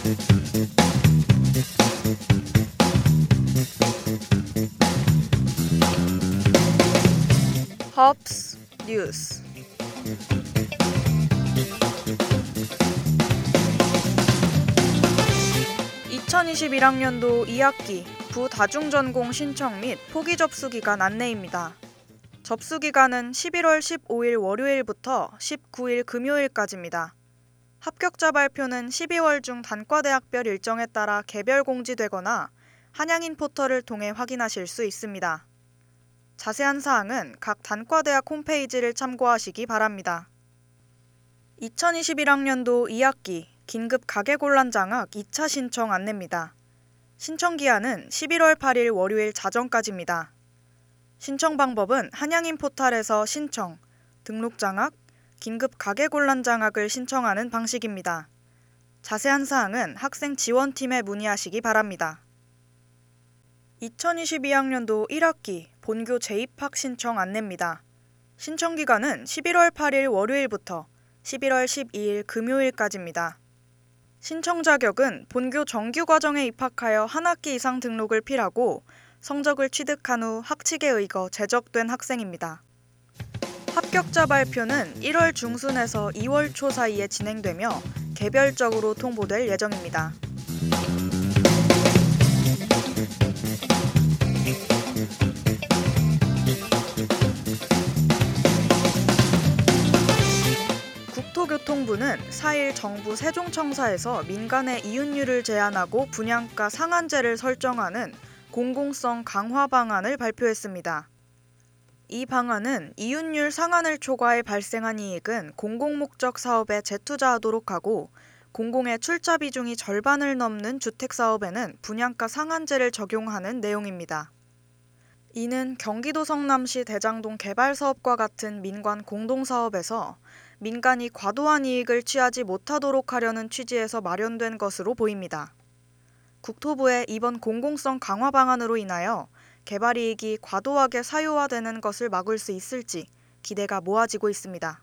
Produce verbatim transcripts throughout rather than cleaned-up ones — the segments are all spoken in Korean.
허브스 뉴스. 이천이십일 학년도 이 학기 부다중전공 신청 및 포기 접수 기간 안내입니다. 접수 기간은 십일월 십오일 월요일부터 십구일 금요일까지입니다. 합격자 발표는 십이월 중 단과대학별 일정에 따라 개별 공지되거나 한양인 포털을 통해 확인하실 수 있습니다. 자세한 사항은 각 단과대학 홈페이지를 참고하시기 바랍니다. 이천이십일 학년도 이 학기 긴급 가계곤란 장학 이 차 신청 안내입니다. 신청 기한은 십일월 팔일 월요일 자정까지입니다. 신청 방법은 한양인 포털에서 신청, 등록 장학, 긴급 가계곤란 장학을 신청하는 방식입니다. 자세한 사항은 학생 지원팀에 문의하시기 바랍니다. 이천이십이 학년도 일 학기 본교 재입학 신청 안내입니다. 신청 기간은 십일월 팔일 월요일부터 십일월 십이일 금요일까지입니다. 신청 자격은 본교 정규 과정에 입학하여 한 학기 이상 등록을 필하고 성적을 취득한 후 학칙에 의거 제적된 학생입니다. 합격자 발표는 일월 중순에서 이월 초 사이에 진행되며 개별적으로 통보될 예정입니다. 국토교통부는 사일 정부 세종청사에서 민간의 이윤율을 제한하고 분양가 상한제를 설정하는 공공성 강화 방안을 발표했습니다. 이 방안은 이윤율 상한을 초과해 발생한 이익은 공공목적 사업에 재투자하도록 하고 공공의 출자 비중이 절반을 넘는 주택사업에는 분양가 상한제를 적용하는 내용입니다. 이는 경기도 성남시 대장동 개발사업과 같은 민관 공동사업에서 민간이 과도한 이익을 취하지 못하도록 하려는 취지에서 마련된 것으로 보입니다. 국토부의 이번 공공성 강화 방안으로 인하여 개발이익이 과도하게 사유화되는 것을 막을 수 있을지 기대가 모아지고 있습니다.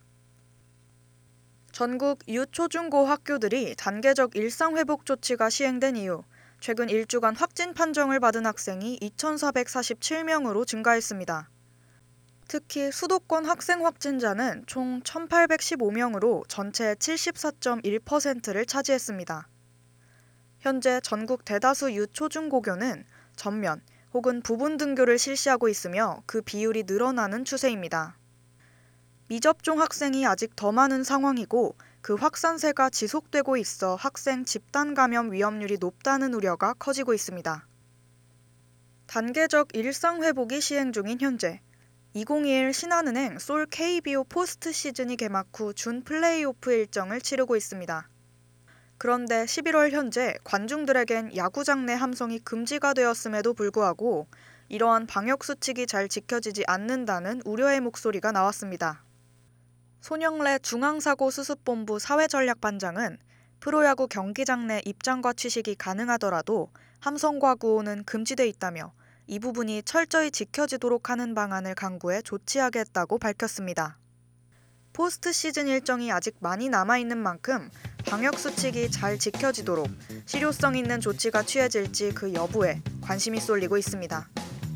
전국 유초중고 학교들이 단계적 일상회복 조치가 시행된 이후 최근 일주간 확진 판정을 받은 학생이 이천사백사십칠 명으로 증가했습니다. 특히 수도권 학생 확진자는 총 천팔백십오 명으로 전체의 칠십사 점 일 퍼센트를 차지했습니다. 현재 전국 대다수 유초중고교는 전면 혹은 부분 등교를 실시하고 있으며 그 비율이 늘어나는 추세입니다. 미접종 학생이 아직 더 많은 상황이고 그 확산세가 지속되고 있어 학생 집단 감염 위험률이 높다는 우려가 커지고 있습니다. 단계적 일상 회복이 시행 중인 현재 이천이십일 신한은행 솔 케이비오 포스트 시즌이 개막 후 준 플레이오프 일정을 치르고 있습니다. 그런데 십일월 현재 관중들에겐 야구장 내 함성이 금지가 되었음에도 불구하고 이러한 방역수칙이 잘 지켜지지 않는다는 우려의 목소리가 나왔습니다. 손영래 중앙사고수습본부 사회전략반장은 프로야구 경기장 내 입장과 취식이 가능하더라도 함성과 구호는 금지돼 있다며 이 부분이 철저히 지켜지도록 하는 방안을 강구해 조치하겠다고 밝혔습니다. 포스트 시즌 일정이 아직 많이 남아있는 만큼 방역수칙이 잘 지켜지도록 실효성 있는 조치가 취해질지 그 여부에 관심이 쏠리고 있습니다.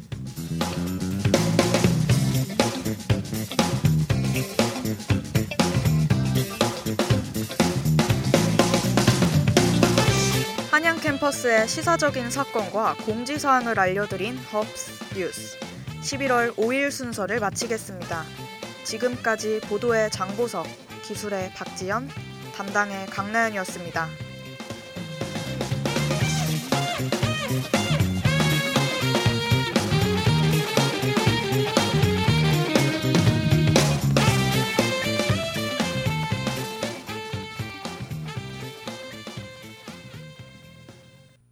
한양 캠퍼스의 시사적인 사건과 공지사항을 알려드린 허브스 뉴스 십일월 오일 순서를 마치겠습니다. 지금까지 보도의 장보석, 기술의 박지연, 담당의 강나연이었습니다.